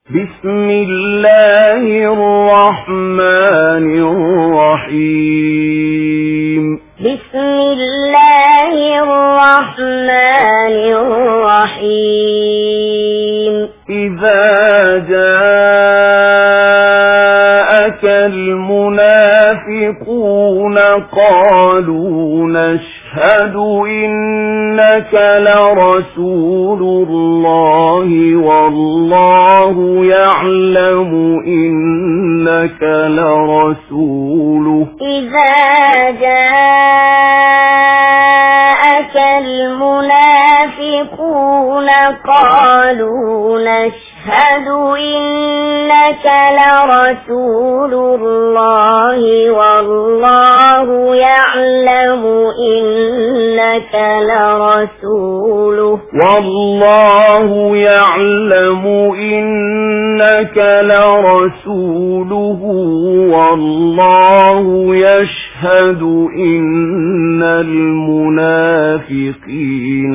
بسم الله الرحمن الرحيم بسم الله الرحمن الرحيم إذا جاءك المنافقون قالوا نشهد إنك لرسول الله والله يعلم إنك لرسوله إذا جاءك المنافقون قالوا نشهد إنك لرسول الله والله يعلم إنك لرسوله والله يشهد إن المنافقين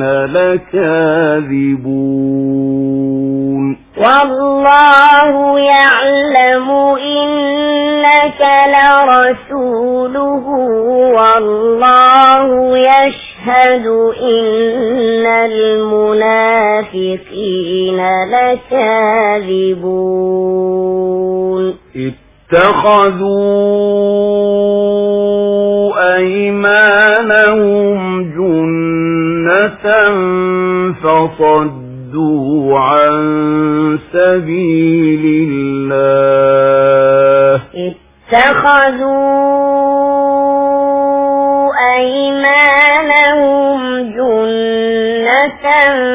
لكاذبون والله يعلم إنك لرسوله والله يشهد إن المنافقين لكاذبون اتخذوا أيمانهم جنة فصدوا عن سبيل الله اتخذوا أيمانهم جنة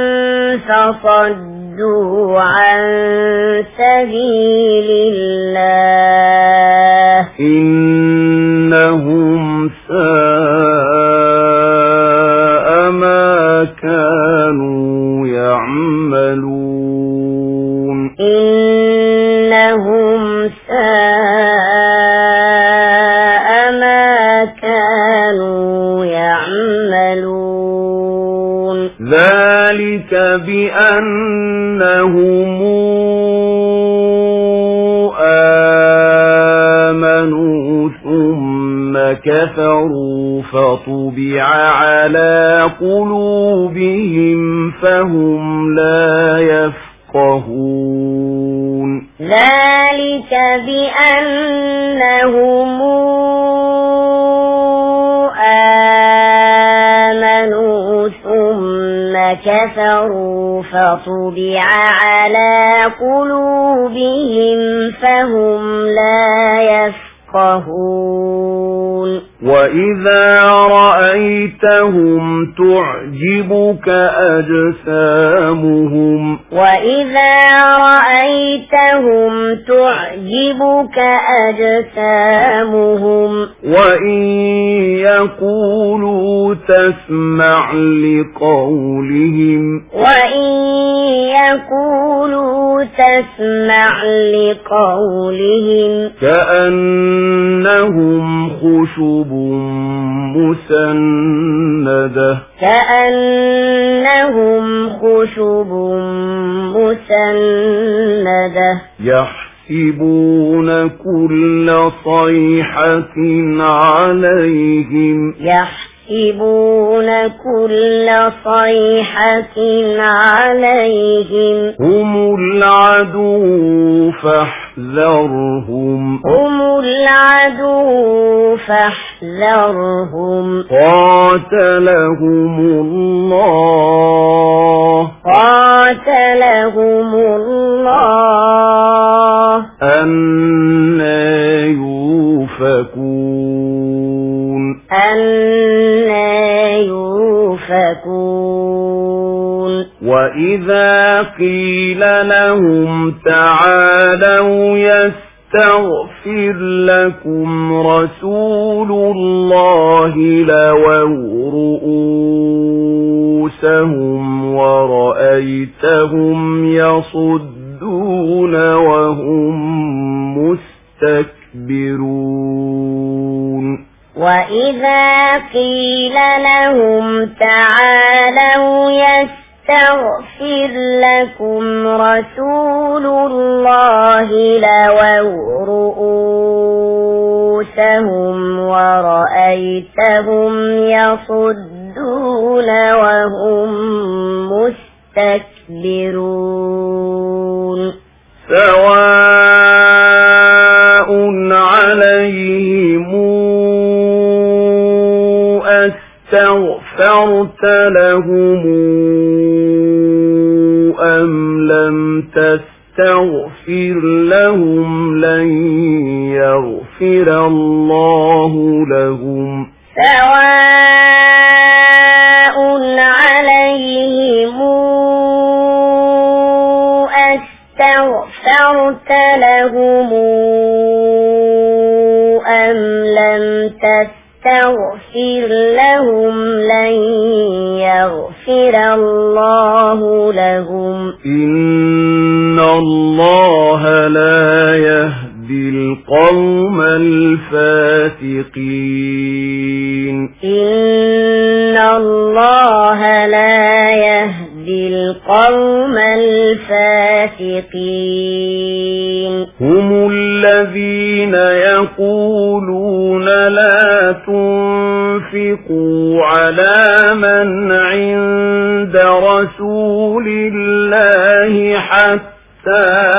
فصدوا عن سبيل الله إنهم ساء ما كانوا يعملون إنهم ساء ما كانوا يعملون ذلك بأنهم آمنوا ثم كفروا فطبع على قلوبهم فهم لا يفقهون ذلك بأنهم آمنوا ثم كفروا فطبع على قلوبهم فهم لا يفقهون وإذا رأيتهم تعجبك أجسامهم وإن يقولوا تسمع لقولهم كأنهم خشب مسندة يحسبون كل صيحة عليهم هم العدو فاحذرهم قاتلهم الله أنى يؤفكون وإذا قيل لهم تعالوا يستغفر لكم رسول الله لووا رؤوسهم ورأيتهم يصدون وهم مستكبرون وإذا قيل لهم تعالوا يستغفر لكم جاءكم رسول الله لووا رؤوسهم ورأيتهم يصدون وهم مستكبرون سواء عليهم أستغفرت لهم أم لم تستغفر لهم لن يغفر الله لهم سواء عليهم أستغفرت لهم أم لم تستغفر لهم لن يغفر الله لهم إن الله لا يهدي القوم الفاسقين إن الله لا يهدي القوم الفاسقين هم الذين يقولون لا تنفقوا على من عند رسول الله حتى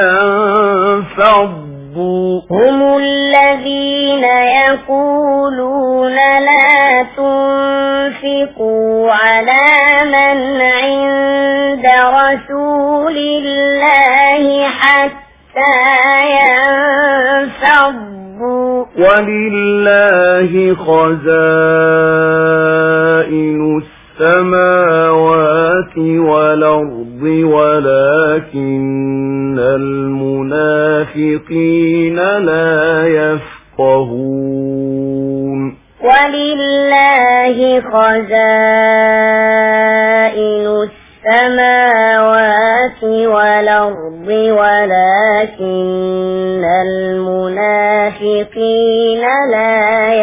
ينفضوا هم الذين يقولون لا تنفقوا على من عند رسول الله حتى ينفضوا ولله خزائن السماوات والأرض ولكن المنافقين لا يفقهون ولله خزائن السماوات والأرض ولكن المنافقين لا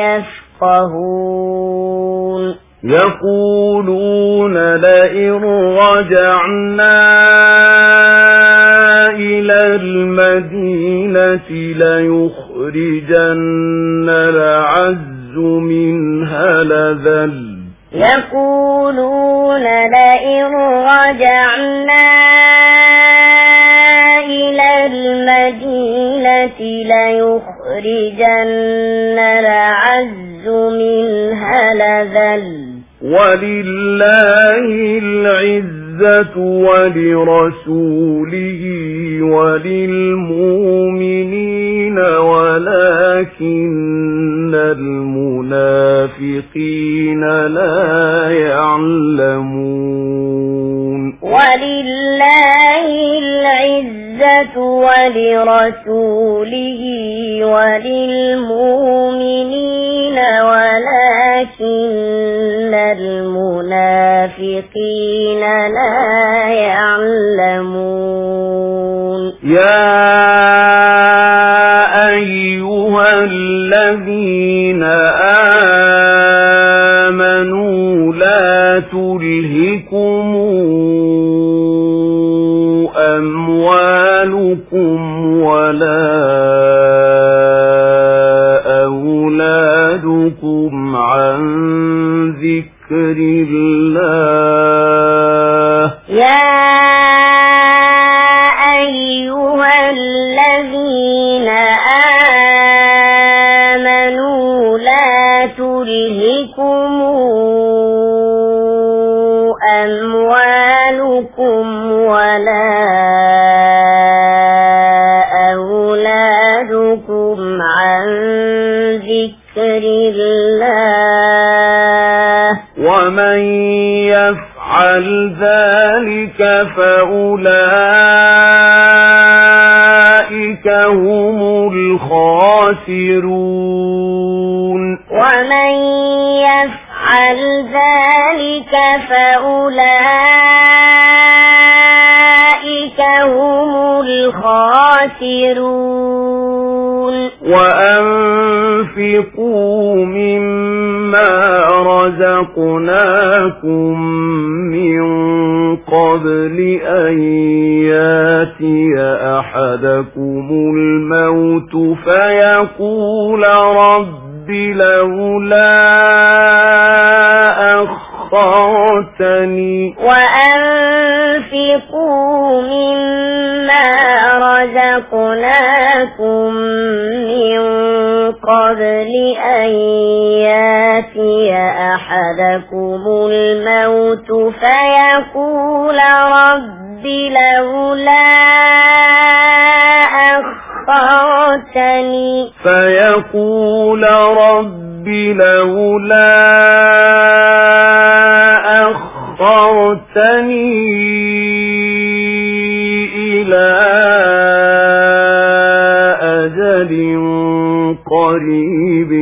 يفقهون يقولون لئن رجعنا إلى المدينة ليخرجن الأعز منها الأذل يقولون لئن رجعنا إلى المدينة ليخرجن الأعز منها الأذل ولله العزة ولرسوله وللمؤمنين ولكن المنافقين لا يعلمون ولله العزة ولرسوله وللمؤمنين ولكن المنافقين لا يعلمون يا أيها الذين آمنوا لا تلهكم أموالكم ولا أولادكم عن ذكر الله يا أيها الذين آمنوا لا تلهكم أموالكم ولا أولادكم عن ذكر الله ومن يفعل ذلك فأولئك هم الخاسرون ومن يفعل ذلك فأولئك هم الخاسرون وأنفقوا مما رزقناكم من قبل أن ياتي أحدكم الموت فيقول رب لولا أخرتني وأنفقوا مما رزقناكم من قبل أن ياتي أحدكم الموت فيقول رب لولا أخرتني إلى أجل قريب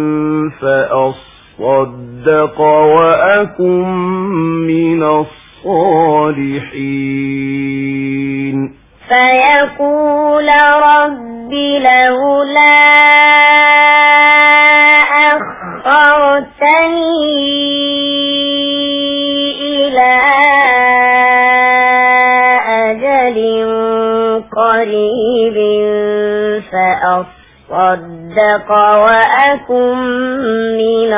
فأصدق وأكن من الصالحين فيقول رب لولا أخرتني إلى أجل قريب فأصدق وأكن من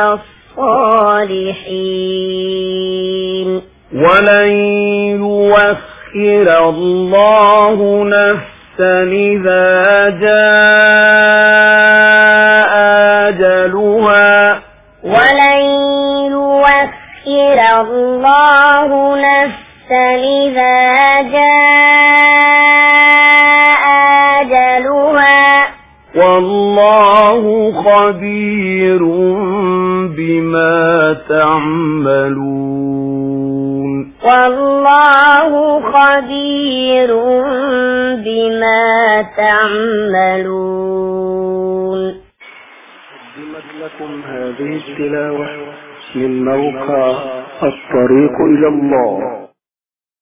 الصالحين ولن يؤخر الله نفسا إذا جاء أجلها ولن يؤخر الله نفسا إذا جاء أجلها والله خبير بما تعملون والله خبير بما تعملون. قدمت لكم هذه التلاوة من موقع الطريق إلى الله.